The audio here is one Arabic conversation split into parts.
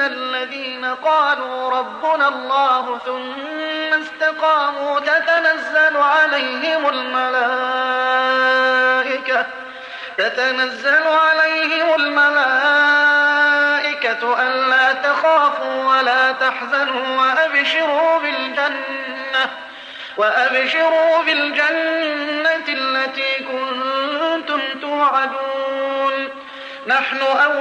الذين قالوا ربنا الله ثم استقاموا تتنزل عليهم الملائكة ألا تخافوا ولا تحزنوا وأبشروا بالجنة التي كنتم توعدون نحن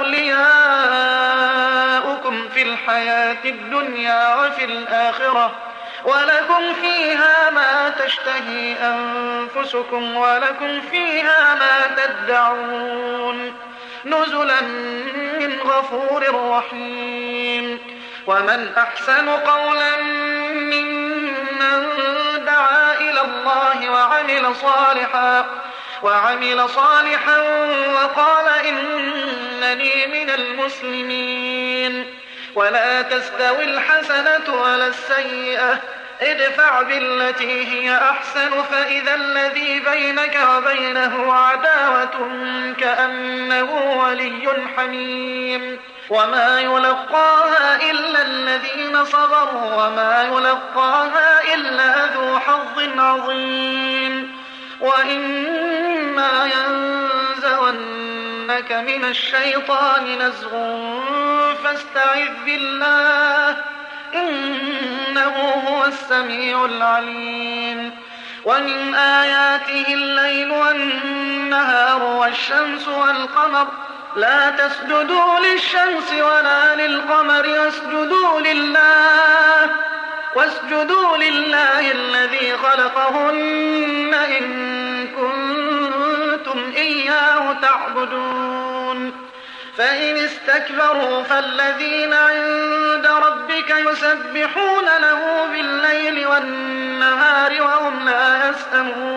أولياؤكم في الحياة الدنيا وفي الآخرة ولكم فيها ما تشتهي أنفسكم ولكم فيها ما تدعون نزلا من غفور رحيم ومن أحسن قولا ممن دعا إلى الله وعمل صالحا وقال إنني من المسلمين ولا تستوي الحسنة ولا السيئة ادفع بالتي هي أحسن فإذا الذي بينك وبينه عداوة كأنه ولي حميم وما يلقاها إلا الذين صبروا وما يلقاها إلا ذو حظ عظيم وإما ينزغنك من الشيطان نزغ فاستعذ بالله إنه هو السميع العليم ومن آياته الليل والنهار والشمس والقمر لا تسجدوا للشمس ولا للقمر واسجدوا لله الذي خلقهن إن كنتم إياه تعبدون فإن استكبروا فالذين عند ربك يسبحون له بالليل والنهار وهم لا يسأمون